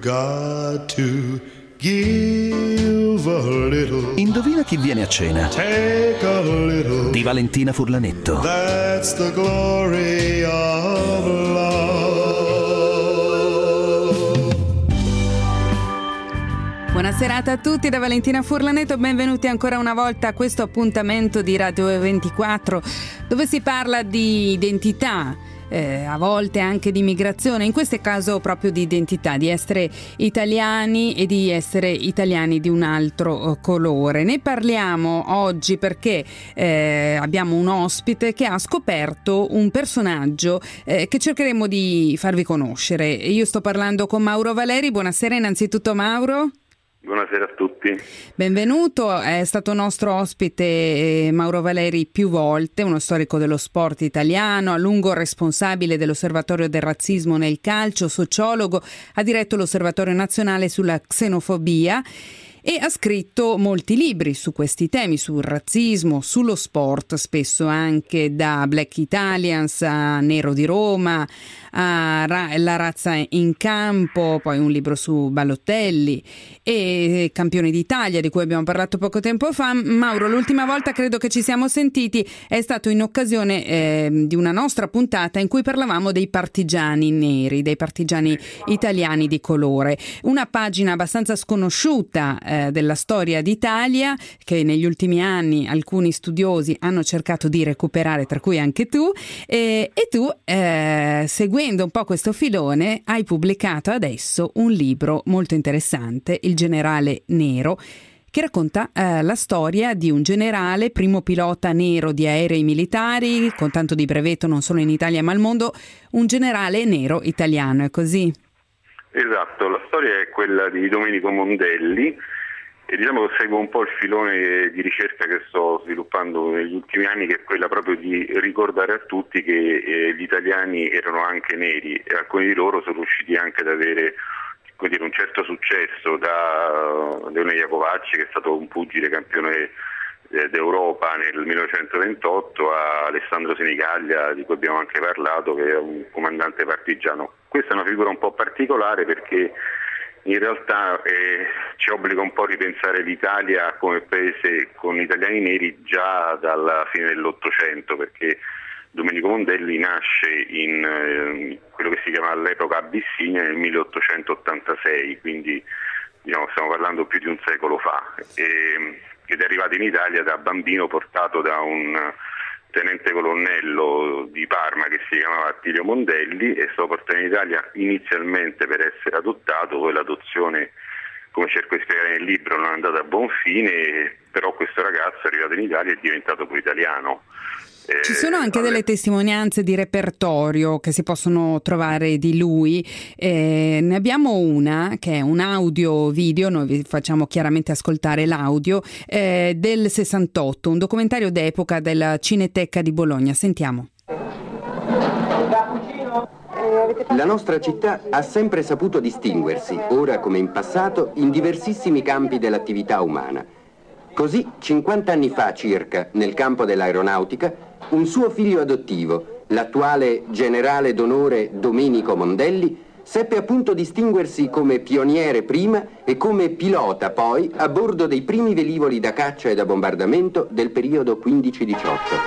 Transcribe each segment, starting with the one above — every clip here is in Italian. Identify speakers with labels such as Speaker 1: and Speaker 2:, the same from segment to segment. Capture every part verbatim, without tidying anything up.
Speaker 1: got to give a little.
Speaker 2: Indovina chi viene a cena?
Speaker 1: Take a little.
Speaker 2: Di Valentina Furlanetto.
Speaker 1: That's the glory of love.
Speaker 3: Buona serata a tutti da Valentina Furlanetto, benvenuti ancora una volta a questo appuntamento di Radio ventiquattro dove si parla di identità, eh, a volte anche di migrazione, in questo caso proprio di identità, di essere italiani e di essere italiani di un altro colore. Ne parliamo oggi perché eh, abbiamo un ospite che ha scoperto un personaggio eh, che cercheremo di farvi conoscere. Io sto parlando con Mauro Valeri. Buonasera innanzitutto Mauro.
Speaker 4: Buonasera a tutti.
Speaker 3: Benvenuto, è stato nostro ospite eh, Mauro Valeri più volte, uno storico dello sport italiano, a lungo responsabile dell'Osservatorio del razzismo nel calcio, sociologo, ha diretto l'Osservatorio nazionale sulla xenofobia e ha scritto molti libri su questi temi, sul razzismo, sullo sport, spesso anche da Black Italians a Nero di Roma, a Ra- La razza in campo, poi un libro su Balotelli e Campioni d'Italia di cui abbiamo parlato poco tempo fa. Mauro, l'ultima volta credo che ci siamo sentiti è stato in occasione eh, di una nostra puntata in cui parlavamo dei partigiani neri, dei partigiani italiani di colore, una pagina abbastanza sconosciuta eh, della storia d'Italia che negli ultimi anni alcuni studiosi hanno cercato di recuperare, tra cui anche tu, e, e tu eh, seguendo un po' questo filone hai pubblicato adesso un libro molto interessante, Il generale nero, che racconta eh, la storia di un generale, primo pilota nero di aerei militari, con tanto di brevetto non solo in Italia ma al mondo, un generale nero italiano, è così?
Speaker 4: Esatto, la storia è quella di Domenico Mondelli e diciamo che seguo un po' il filone di ricerca che sto sviluppando negli ultimi anni, che è quella proprio di ricordare a tutti che eh, gli italiani erano anche neri e alcuni di loro sono riusciti anche ad avere, come dire, un certo successo, da Leone Iacovacci, che è stato un pugile campione eh, d'Europa nel millenovecentoventotto, a Alessandro Senigaglia, di cui abbiamo anche parlato, che è un comandante partigiano. Questa è una figura un po' particolare perché in realtà eh, ci obbliga un po' a ripensare l'Italia come paese con italiani neri già dalla fine dell'Ottocento, perché Domenico Mondelli nasce in eh, quello che si chiama all'epoca Abissinia nel milleottocentottantasei, quindi diciamo, stiamo parlando più di un secolo fa, e, ed è arrivato in Italia da bambino portato da un tenente colonnello di Parma che si chiamava Attilio Mondelli, e è stato portato in Italia inizialmente per essere adottato, poi l'adozione, come cerco di spiegare nel libro, non è andata a buon fine, però questo ragazzo è arrivato in Italia e è diventato poi italiano.
Speaker 3: Ci sono anche delle testimonianze di repertorio che si possono trovare di lui, eh, ne abbiamo una che è un audio video, noi vi facciamo chiaramente ascoltare l'audio, eh, del sessantotto, un documentario d'epoca della Cineteca di Bologna. Sentiamo.
Speaker 5: La nostra città ha sempre saputo distinguersi, ora come in passato, in diversissimi campi dell'attività umana. Così, cinquanta anni fa circa, nel campo dell'aeronautica, un suo figlio adottivo, l'attuale generale d'onore Domenico Mondelli, seppe appunto distinguersi come pioniere prima e come pilota poi a bordo dei primi velivoli da caccia e da bombardamento del periodo quindici diciotto.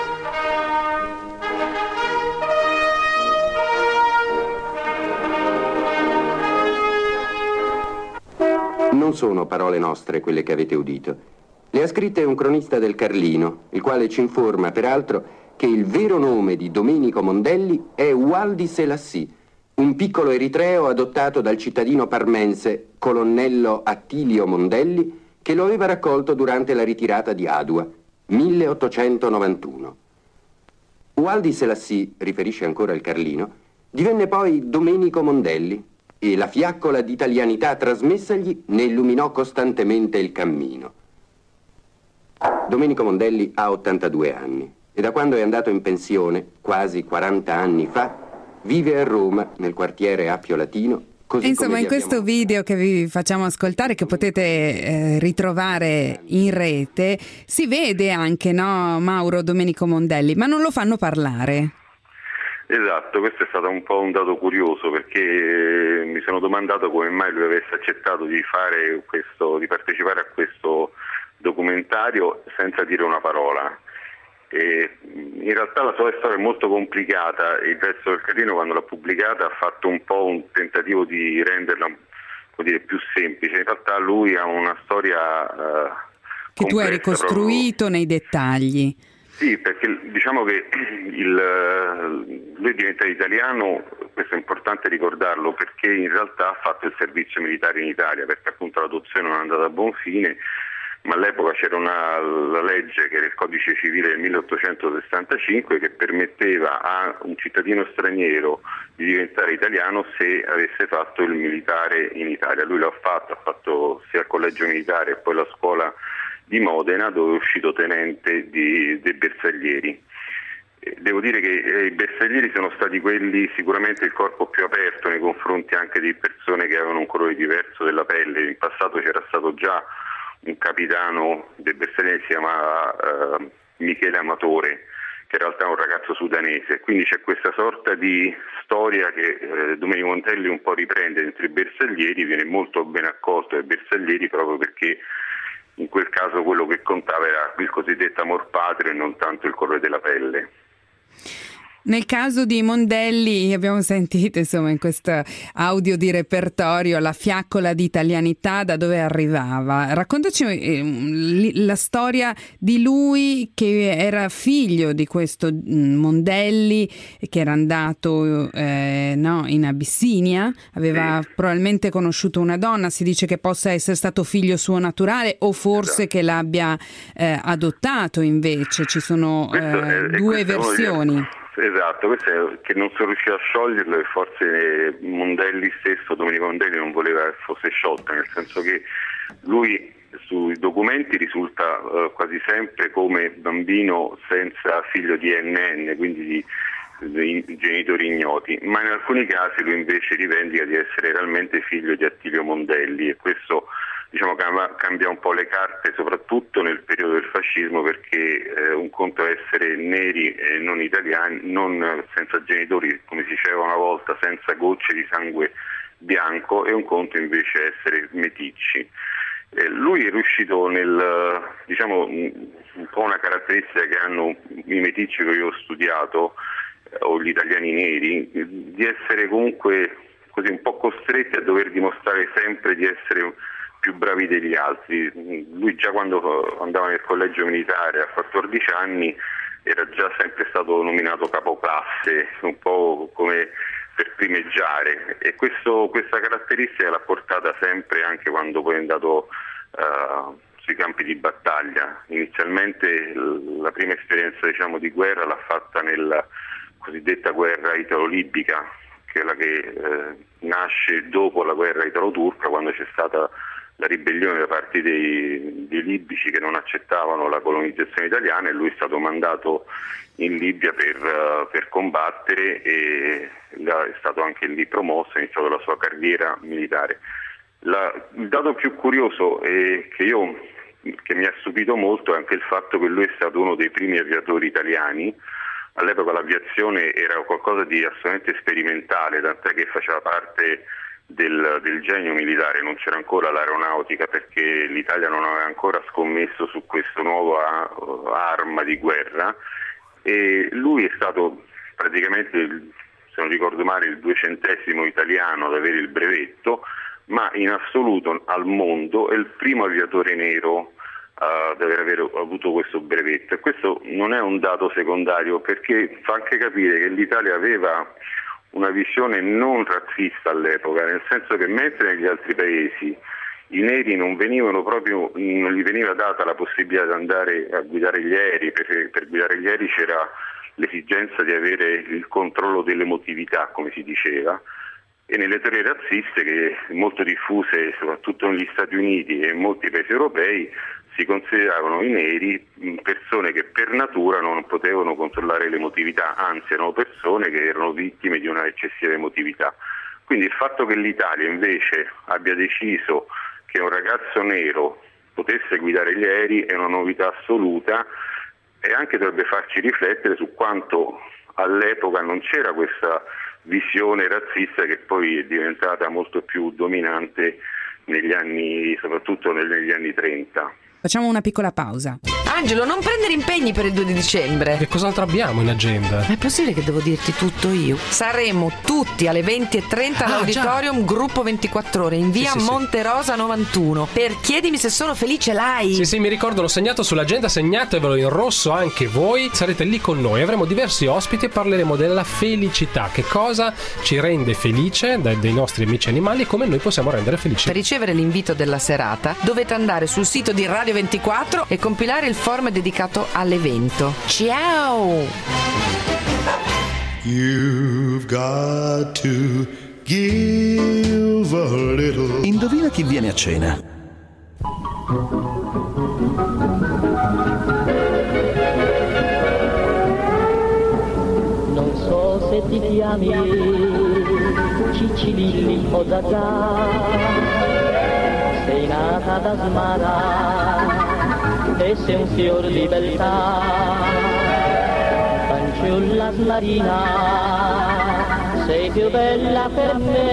Speaker 5: Non sono parole nostre quelle che avete udito. Le ha scritte un cronista del Carlino, il quale ci informa, peraltro, che il vero nome di Domenico Mondelli è Waldi Selassie, un piccolo eritreo adottato dal cittadino parmense, colonnello Attilio Mondelli, che lo aveva raccolto durante la ritirata di Adua, milleottocentonovantuno. Waldi Selassie, riferisce ancora il Carlino, divenne poi Domenico Mondelli e la fiaccola di italianità trasmessagli ne illuminò costantemente il cammino. Domenico Mondelli ha ottantadue anni e da quando è andato in pensione, quasi quaranta anni fa, vive a Roma, nel quartiere Appio Latino. Così
Speaker 3: Insomma,
Speaker 5: come
Speaker 3: in questo
Speaker 5: abbiamo...
Speaker 3: video che vi facciamo ascoltare, che potete eh, ritrovare in rete, si vede anche, no, Mauro, Domenico Mondelli, ma non lo fanno parlare.
Speaker 4: Esatto, questo è stato un po' un dato curioso, perché mi sono domandato come mai lui avesse accettato di fare questo, di partecipare a questo documentario senza dire una parola. E in realtà la sua storia è molto complicata. Il Pezzo del Carlino, quando l'ha pubblicata, ha fatto un po' un tentativo di renderla, come dire, più semplice. In realtà lui ha una storia uh,
Speaker 3: che tu hai ricostruito proprio nei dettagli.
Speaker 4: Sì, perché diciamo che il, lui diventa italiano, questo è importante ricordarlo, perché in realtà ha fatto il servizio militare in Italia, perché appunto l'adozione non è andata a buon fine, ma all'epoca c'era una la legge, che era il codice civile del milleottocentosessantacinque, che permetteva a un cittadino straniero di diventare italiano se avesse fatto il militare in Italia. Lui l'ha fatto, ha fatto sia il collegio militare e poi la scuola di Modena, dove è uscito tenente di, dei bersaglieri. Devo dire che i bersaglieri sono stati quelli, sicuramente il corpo più aperto nei confronti anche di persone che avevano un colore diverso della pelle. In passato c'era stato già un capitano dei bersaglieri, si chiamava uh, Michele Amatore, che in realtà è un ragazzo sudanese. Quindi c'è questa sorta di storia che eh, Domenico Mondelli un po' riprende dentro i bersaglieri, viene molto ben accolto dai bersaglieri proprio perché in quel caso quello che contava era il cosiddetto amor patrio e non tanto il colore della pelle.
Speaker 3: Nel caso di Mondelli abbiamo sentito, insomma, in questo audio di repertorio la fiaccola di italianità da dove arrivava. Raccontaci eh, la storia di lui, che era figlio di questo Mondelli, che era andato eh, no, in Abissinia, aveva sì. probabilmente conosciuto una donna. Si dice che possa essere stato figlio suo naturale o forse esatto. che l'abbia eh, adottato invece. Ci sono eh, è, due versioni.
Speaker 4: Esatto, questo è che non sono riuscito a scioglierlo, e forse Mondelli stesso, Domenico Mondelli, non voleva che fosse sciolta, nel senso che lui sui documenti risulta uh, quasi sempre come bambino senza figlio di N N, quindi di, di genitori ignoti, ma in alcuni casi lui invece rivendica di essere realmente figlio di Attilio Mondelli, e questo diciamo cambia un po' le carte, soprattutto nel periodo del fascismo, perché eh, un conto è essere neri e non italiani, non senza genitori, come si diceva una volta, senza gocce di sangue bianco, e un conto invece è essere meticci. Eh, lui è riuscito nel, diciamo, un po' una caratteristica che hanno i meticci che io ho studiato, eh, o gli italiani neri, di essere comunque così un po' costretti a dover dimostrare sempre di essere più bravi degli altri. Lui già quando andava nel collegio militare a quattordici anni era già sempre stato nominato capoclasse, un po' come per primeggiare, e questo, questa caratteristica l'ha portata sempre anche quando poi è andato uh, sui campi di battaglia. Inizialmente la prima esperienza diciamo di guerra l'ha fatta nella cosiddetta guerra italo-libica, che è la che eh, nasce dopo la guerra italo-turca, quando c'è stata la ribellione da parte dei, dei libici che non accettavano la colonizzazione italiana, e lui è stato mandato in Libia per, uh, per combattere, e è stato anche lì promosso, ha iniziato la sua carriera militare. La, il dato più curioso è che, io, che mi ha stupito molto è anche il fatto che lui è stato uno dei primi aviatori italiani. All'epoca l'aviazione era qualcosa di assolutamente sperimentale, tant'è che faceva parte Del, del genio militare, non c'era ancora l'aeronautica perché l'Italia non aveva ancora scommesso su questa nuova uh, arma di guerra, e lui è stato praticamente, se non ricordo male, il duecentesimo italiano ad avere il brevetto, ma in assoluto al mondo è il primo aviatore nero uh, ad aver, aver avuto questo brevetto, e questo non è un dato secondario, perché fa anche capire che l'Italia aveva una visione non razzista all'epoca, nel senso che mentre negli altri paesi i neri non venivano proprio, non gli veniva data la possibilità di andare a guidare gli aerei, perché per guidare gli aerei c'era l'esigenza di avere il controllo dell'emotività, come si diceva, e nelle teorie razziste, che molto diffuse soprattutto negli Stati Uniti e in molti paesi europei, si consideravano i neri persone che per natura non potevano controllare l'emotività, anzi erano persone che erano vittime di una eccessiva emotività. Quindi il fatto che l'Italia invece abbia deciso che un ragazzo nero potesse guidare gli aerei è una novità assoluta, e anche dovrebbe farci riflettere su quanto all'epoca non c'era questa visione razzista che poi è diventata molto più dominante negli anni, soprattutto negli anni trenta.
Speaker 3: Facciamo una piccola pausa.
Speaker 6: Angelo, non prendere impegni per il due di dicembre.
Speaker 7: Che cos'altro abbiamo in agenda?
Speaker 6: Ma è possibile che devo dirti tutto io? Saremo tutti alle venti e trenta
Speaker 7: Ah,
Speaker 6: all'Auditorium
Speaker 7: già.
Speaker 6: Gruppo ventiquattro Ore in via
Speaker 7: Sì, sì, sì.
Speaker 6: Monterosa novantuno. Per Chiedimi se sono felice l'hai.
Speaker 7: Sì, sì, mi ricordo, l'ho segnato sull'agenda, segnatevelo in rosso anche voi. Sarete lì con noi, avremo diversi ospiti e parleremo della felicità. Che cosa ci rende felice dai, dei nostri amici animali e come noi possiamo rendere felici.
Speaker 6: Per ricevere l'invito della serata dovete andare sul sito di Radio ventiquattro e compilare il form dedicato all'evento. Ciao!
Speaker 1: You've got to give a little.
Speaker 2: Indovina chi viene a cena.
Speaker 8: Non so se ti chiami Ciccirilli o Zazà, sei nata da Smara e sei un fior di beltà, fanciulla smarina, sei più bella per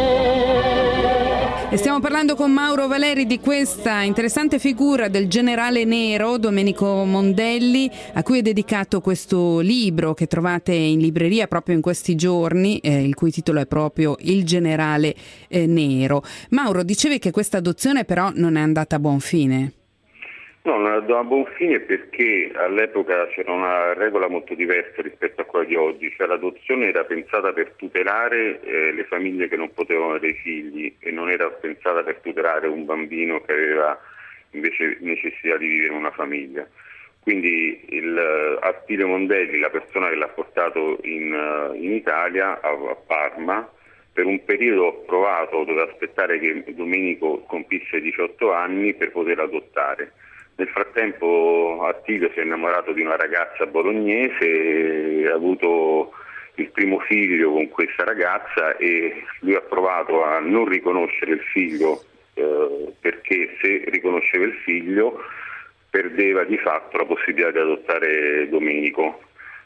Speaker 8: me.
Speaker 3: E stiamo parlando con Mauro Valeri di questa interessante figura del generale nero Domenico Mondelli, a cui è dedicato questo libro che trovate in libreria proprio in questi giorni, eh, il cui titolo è proprio Il generale eh, nero. Mauro, dicevi che questa adozione però non è andata a buon fine.
Speaker 4: No, non andò a buon fine perché all'epoca c'era una regola molto diversa rispetto a quella di oggi, cioè l'adozione era pensata per tutelare eh, le famiglie che non potevano avere figli e non era pensata per tutelare un bambino che aveva invece necessità di vivere in una famiglia. Quindi il Attilio Mondelli, la persona che l'ha portato in, in Italia, a, a Parma, per un periodo provato doveva aspettare che Domenico compisse diciotto anni per poter adottare. Nel frattempo Attilio si è innamorato di una ragazza bolognese, ha avuto il primo figlio con questa ragazza e lui ha provato a non riconoscere il figlio eh, perché se riconosceva il figlio perdeva di fatto la possibilità di adottare Domenico.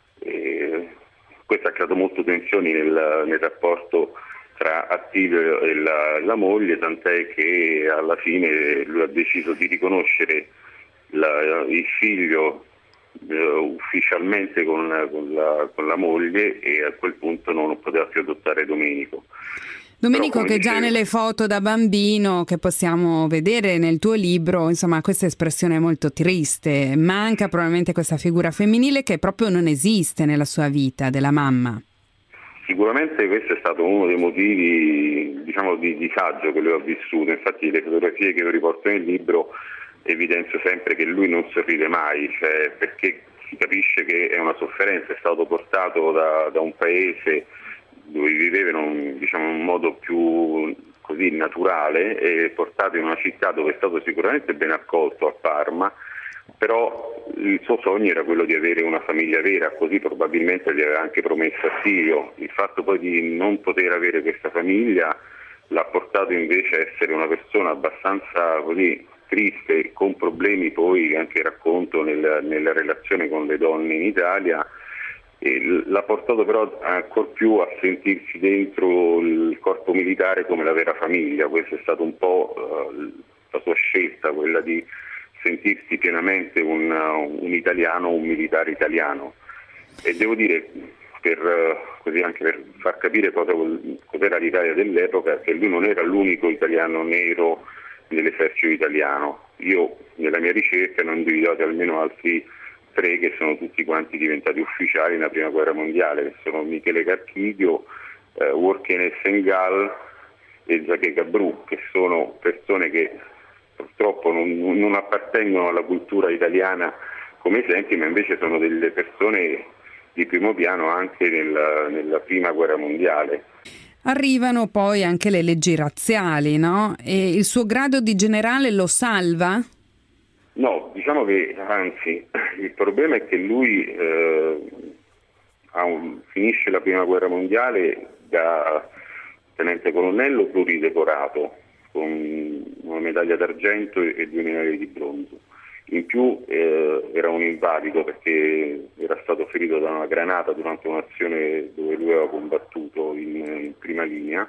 Speaker 4: E questo ha creato molte tensioni nel, nel rapporto tra Attilio e la, la moglie, tant'è che alla fine lui ha deciso di riconoscere La, il figlio uh, ufficialmente con, con, la, con la moglie e a quel punto non poteva più adottare Domenico.
Speaker 3: Domenico,
Speaker 4: Però,
Speaker 3: che
Speaker 4: dicevo,
Speaker 3: già nelle foto da bambino che possiamo vedere nel tuo libro, insomma, questa espressione molto triste, manca probabilmente questa figura femminile che proprio non esiste nella sua vita, della mamma.
Speaker 4: Sicuramente questo è stato uno dei motivi, diciamo, di disagio che lui ha vissuto. Infatti le fotografie che io riporto nel libro evidenzio sempre che lui non sorride mai, cioè, perché si capisce che è una sofferenza, è stato portato da, da un paese dove viveva in un, diciamo, un modo più così naturale e portato in una città dove è stato sicuramente ben accolto, a Parma, però il suo sogno era quello di avere una famiglia vera, così probabilmente gli aveva anche promesso Attilio. Il fatto poi di non poter avere questa famiglia l'ha portato invece a essere una persona abbastanza così triste, con problemi poi anche racconto nel, nella relazione con le donne in Italia, e l'ha portato però ancor più a sentirsi dentro il corpo militare come la vera famiglia. Questa è stata un po' uh, la sua scelta, quella di sentirsi pienamente un, un italiano, un militare italiano. E devo dire, per uh, così anche per far capire cosa, cos'era l'Italia dell'epoca, che lui non era l'unico italiano nero dell'esercito italiano. Io nella mia ricerca ne ho individuati almeno altri tre che sono tutti quanti diventati ufficiali nella prima guerra mondiale, che sono Michele Carchidio, eh, Workene Sengal e Jacques Cabru, che sono persone che purtroppo non, non appartengono alla cultura italiana come esempi, ma invece sono delle persone di primo piano anche nella, nella prima guerra mondiale.
Speaker 3: Arrivano poi anche le leggi razziali, no? E il suo grado di generale lo salva?
Speaker 4: No, diciamo che anzi, il problema è che lui eh, ha un, finisce la prima guerra mondiale da tenente colonnello pluridecorato, con una medaglia d'argento e due medaglie di bronzo. In più eh, era un invalido perché era stato ferito da una granata durante un'azione dove lui aveva combattuto in, in prima linea,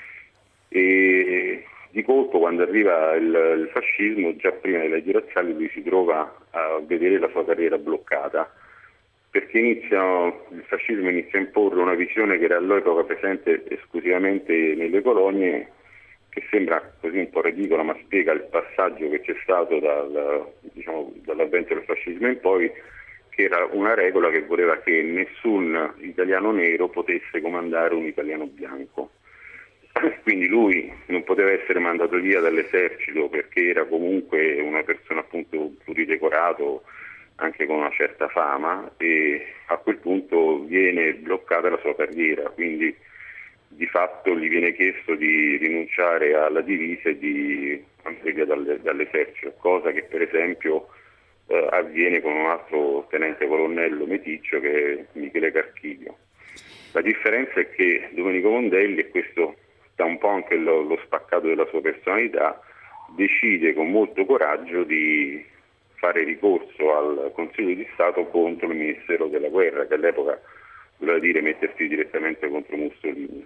Speaker 4: e di colpo quando arriva il, il fascismo, già prima delle leggi razziali, lui si trova a vedere la sua carriera bloccata, perché inizia, il fascismo inizia a imporre una visione che era all'epoca presente esclusivamente nelle colonie, che sembra così un po' ridicola, ma spiega il passaggio che c'è stato dal, diciamo, dall'avvento del fascismo in poi, che era una regola che voleva che nessun italiano nero potesse comandare un italiano bianco. Quindi lui non poteva essere mandato via dall'esercito perché era comunque una persona appunto pluridecorato, anche con una certa fama, e a quel punto viene bloccata la sua carriera, quindi di fatto gli viene chiesto di rinunciare alla divisa e di andare via dall'esercito, cosa che per esempio eh, avviene con un altro tenente colonnello meticcio che è Michele Carchidio. La differenza è che Domenico Mondelli, e questo dà un po' anche lo, lo spaccato della sua personalità, decide con molto coraggio di fare ricorso al Consiglio di Stato contro il Ministero della Guerra, che all'epoca voleva dire mettersi direttamente contro Mussolini.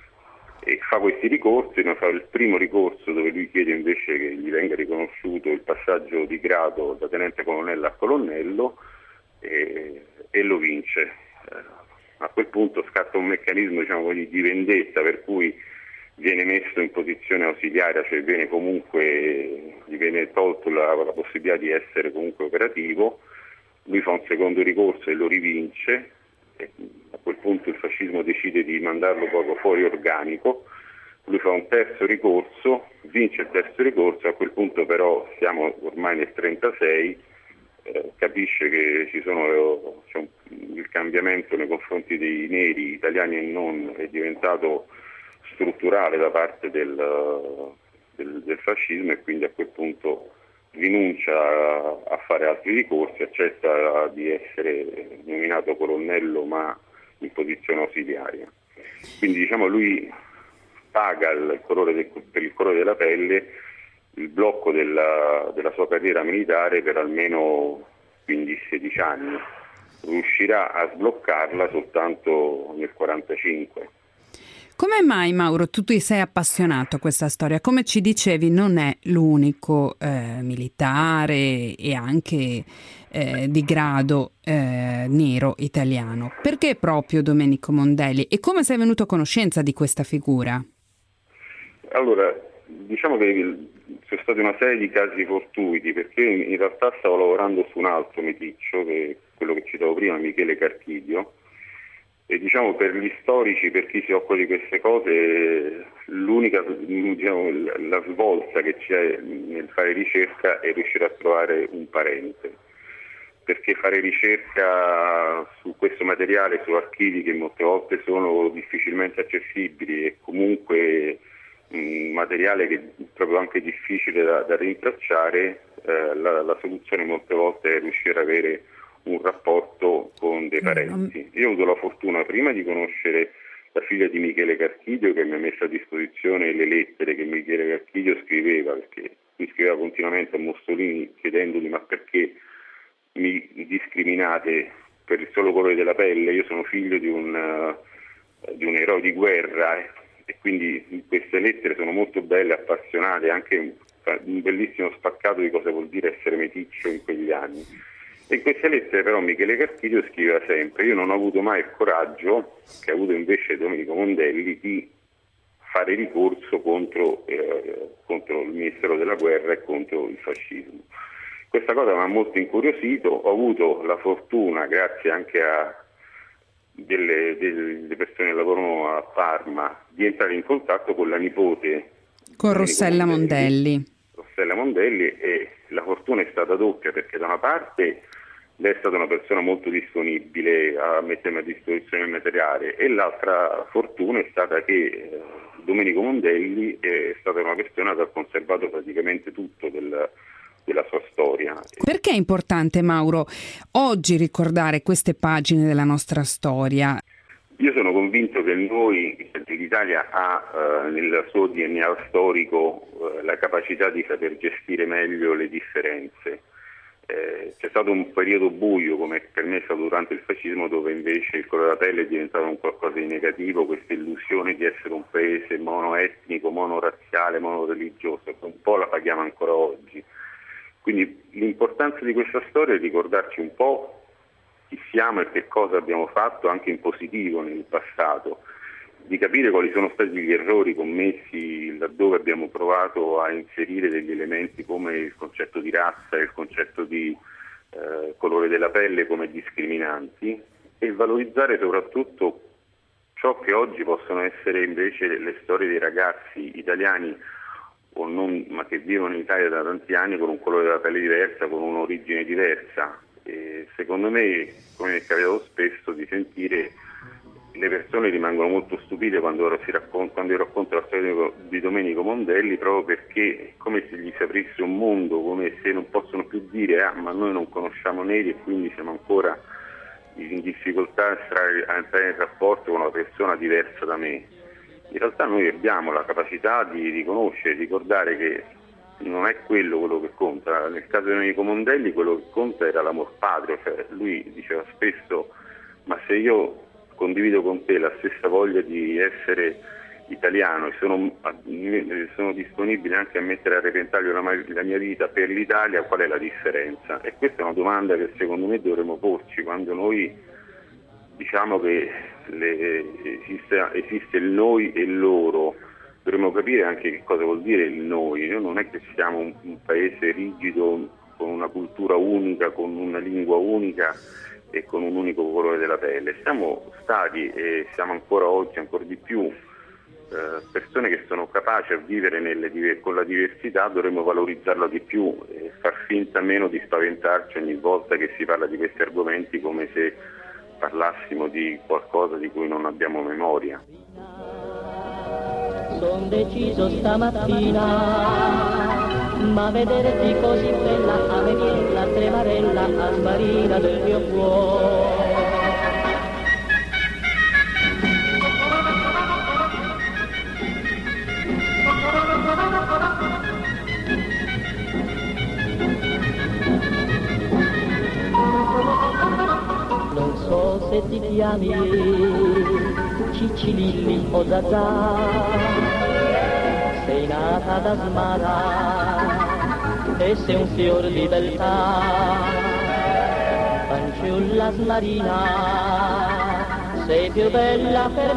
Speaker 4: E fa questi ricorsi, ne fa il primo ricorso dove lui chiede invece che gli venga riconosciuto il passaggio di grado da tenente colonnello a colonnello, e, e lo vince. Eh, a quel punto scatta un meccanismo, diciamo così, di vendetta, per cui viene messo in posizione ausiliaria, cioè viene comunque, gli viene tolto la, la possibilità di essere comunque operativo. Lui fa un secondo ricorso e lo rivince, e a quel punto il fascismo decide di mandarlo proprio fuori organico. Lui fa un terzo ricorso, vince il terzo ricorso, a quel punto però siamo ormai nel trentasei, eh, capisce che ci sono, c'è un, il cambiamento nei confronti dei neri, italiani e non, è diventato strutturale da parte del, del, del fascismo, e quindi a quel punto rinuncia a fare altri ricorsi, accetta di essere nominato colonnello ma in posizione ausiliaria. Quindi diciamo lui paga il colore del, per il colore della pelle il blocco della, della sua carriera militare per almeno quindici sedici anni. Riuscirà a sbloccarla soltanto nel quarantacinque.
Speaker 3: Come mai, Mauro, tu ti sei appassionato a questa storia? Come ci dicevi, non è l'unico eh, militare e anche eh, di grado eh, nero italiano. Perché proprio Domenico Mondelli? E come sei venuto a conoscenza di questa figura?
Speaker 4: Allora, diciamo che c'è stata una serie di casi fortuiti, perché in realtà stavo lavorando su un altro meticcio, che è quello che citavo prima, Michele Carchidio. E diciamo per gli storici, per chi si occupa di queste cose, l'unica, diciamo, la svolta che c'è nel fare ricerca è riuscire a trovare un parente, perché fare ricerca su questo materiale, su archivi che molte volte sono difficilmente accessibili e comunque un materiale che è proprio anche difficile da, da rintracciare, eh, la, la soluzione molte volte è riuscire ad avere un rapporto con dei parenti. Io ho avuto la fortuna prima di conoscere la figlia di Michele Carchidio, che mi ha messo a disposizione le lettere che Michele Carchidio scriveva, perché lui scriveva continuamente a Mussolini chiedendogli: ma perché mi discriminate per il solo colore della pelle? Io sono figlio di un, uh, di un eroe di guerra, eh. E quindi queste lettere sono molto belle, appassionate, anche un, un bellissimo spaccato di cosa vuol dire essere meticcio in quegli anni. E in queste lettere però Michele Carchidio scriveva sempre: io non ho avuto mai il coraggio, che ha avuto invece Domenico Mondelli, di fare ricorso contro, eh, contro il Ministero della Guerra e contro il fascismo. Questa cosa mi ha molto incuriosito. Ho avuto la fortuna, grazie anche a delle, delle persone che lavorano a Parma, di entrare in contatto con la nipote
Speaker 3: con Rossella Mondelli. Mondelli.
Speaker 4: Rossella Mondelli, e la fortuna è stata doppia, perché da una parte lei è stata una persona molto disponibile a mettermi a disposizione il materiale, e l'altra fortuna è stata che eh, Domenico Mondelli è stata una persona che ha conservato praticamente tutto del, della sua storia.
Speaker 3: Perché è importante, Mauro, oggi ricordare queste pagine della nostra storia?
Speaker 4: Io sono convinto che noi, l'Italia ha eh, nel suo D N A storico eh, la capacità di saper gestire meglio le differenze. Eh, c'è stato un periodo buio, come per me è stato durante il fascismo, dove invece il colore della pelle è diventato un qualcosa di negativo, questa illusione di essere un paese monoetnico, monorazziale, monoreligioso, che un po' la paghiamo ancora oggi. Quindi l'importanza di questa storia è ricordarci un po' chi siamo e che cosa abbiamo fatto anche in positivo nel passato, di capire quali sono stati gli errori commessi laddove abbiamo provato a inserire degli elementi come il concetto di razza e il concetto di eh, colore della pelle come discriminanti, e valorizzare soprattutto ciò che oggi possono essere invece le storie dei ragazzi italiani o non, ma che vivono in Italia da tanti anni con un colore della pelle diversa, con un'origine diversa. E secondo me, come mi è capitato spesso di sentire, le persone rimangono molto stupite quando, si raccon- quando io racconto la storia di Domenico Mondelli, proprio perché è come se gli si aprisse un mondo, come se non possono più dire ah ma noi non conosciamo neri e quindi siamo ancora in difficoltà a entrare in rapporto con una persona diversa da me. In realtà noi abbiamo la capacità di riconoscere, di ricordare che non è quello quello che conta. Nel caso di Domenico Mondelli quello che conta era l'amor patrio, cioè lui diceva spesso ma se io condivido con te la stessa voglia di essere italiano e sono, sono disponibile anche a mettere a repentaglio la, la mia vita per l'Italia, qual è la differenza? E questa è una domanda che secondo me dovremmo porci quando noi diciamo che le, esiste, esiste il noi e il loro. Dovremmo capire anche che cosa vuol dire il noi. Noi non è che siamo un, un paese rigido con una cultura unica, con una lingua unica e con un unico colore della pelle. Siamo stati e siamo ancora oggi, ancora di più, eh, persone che sono capaci a vivere nelle, con la diversità. Dovremmo valorizzarla di più e far finta meno di spaventarci ogni volta che si parla di questi argomenti come se parlassimo di qualcosa di cui non abbiamo memoria.
Speaker 8: Son deciso stamattina, ma vederti così bella a me viene la tremarella asmarina del mio cuore. Non so se ti chiami Ciccililli o Zazà, sei nata da Smara e sei un fior di beltà, fanciulla smarina, sei più bella per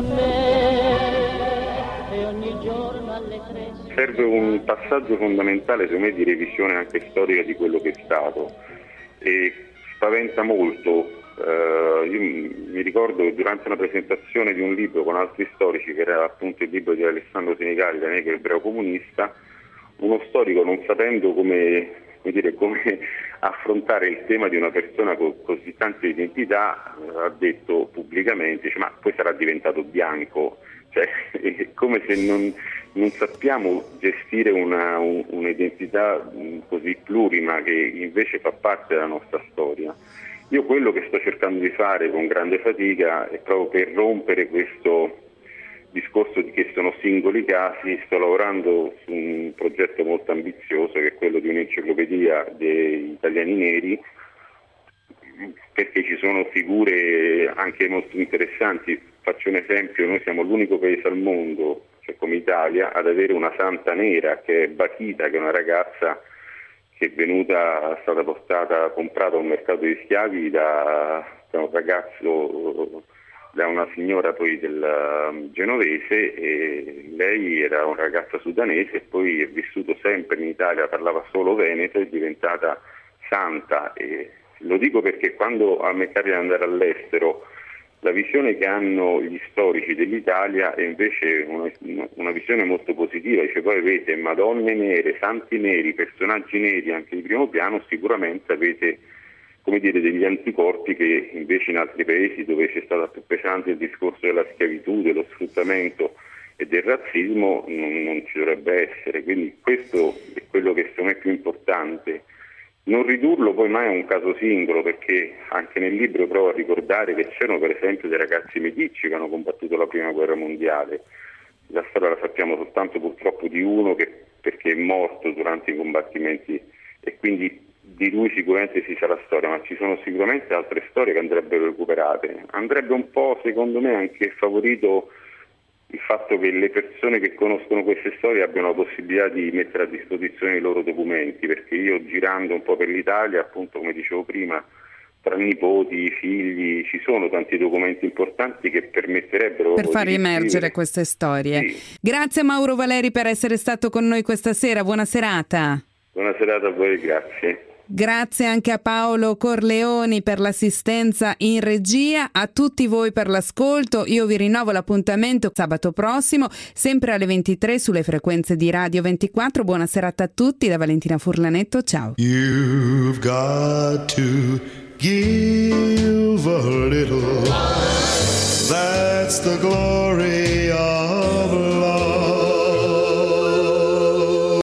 Speaker 8: me e ogni giorno alle tre.
Speaker 4: Serve un passaggio fondamentale secondo me di revisione anche storica di quello che è stato e spaventa molto. Uh, io mi ricordo che durante una presentazione di un libro con altri storici, che era appunto il libro di Alessandro Senicali, Da negro ebreo comunista, uno storico, non sapendo come, come, dire, come affrontare il tema di una persona con così tante identità, uh, ha detto pubblicamente, dice, ma poi sarà diventato bianco, cioè è come se non, non sappiamo gestire una, un, un'identità um, così plurima che invece fa parte della nostra storia. Io quello che sto cercando di fare con grande fatica è proprio per rompere questo discorso di che sono singoli casi. Sto lavorando su un progetto molto ambizioso che è quello di un'enciclopedia degli italiani neri, perché ci sono figure anche molto interessanti. Faccio un esempio: noi siamo l'unico paese al mondo, cioè come Italia, ad avere una santa nera, che è Bakita, che è una ragazza che è venuta, è stata portata, comprata a un mercato di schiavi da, da un ragazzo, da una signora poi del genovese, e lei era una ragazza sudanese e poi è vissuto sempre in Italia, parlava solo veneto, è diventata santa. E lo dico perché quando a me capita di andare all'estero, la visione che hanno gli storici dell'Italia è invece una, una visione molto positiva. Dice, poi avete madonne nere, santi neri, personaggi neri anche di primo piano, sicuramente avete, come dire, degli anticorpi che invece in altri paesi dove c'è stato più pesante il discorso della schiavitù, dello sfruttamento e del razzismo non, non ci dovrebbe essere. Quindi questo è quello che secondo me è più importante. Non ridurlo poi mai a un caso singolo, perché anche nel libro provo a ricordare che c'erano per esempio dei ragazzi meticci che hanno combattuto la prima guerra mondiale. La storia la sappiamo soltanto purtroppo di uno che perché è morto durante i combattimenti, e quindi di lui sicuramente si sa la storia, ma ci sono sicuramente altre storie che andrebbero recuperate. Andrebbe un po', secondo me, anche favorito il fatto che le persone che conoscono queste storie abbiano la possibilità di mettere a disposizione i loro documenti, perché io, girando un po' per l'Italia, appunto, come dicevo prima, tra nipoti, figli, ci sono tanti documenti importanti che permetterebbero
Speaker 3: per far
Speaker 4: di
Speaker 3: emergere
Speaker 4: descrivere
Speaker 3: queste storie.
Speaker 4: Sì.
Speaker 3: Grazie Mauro Valeri per essere stato con noi questa sera, buona serata.
Speaker 4: Buona serata a voi, grazie.
Speaker 3: Grazie anche a Paolo Corleoni per l'assistenza in regia, a tutti voi per l'ascolto. Io vi rinnovo l'appuntamento sabato prossimo, sempre alle ventitré sulle frequenze di Radio ventiquattro. Buona serata a tutti da Valentina Furlanetto, ciao.
Speaker 1: You've got to give a little. That's the glory.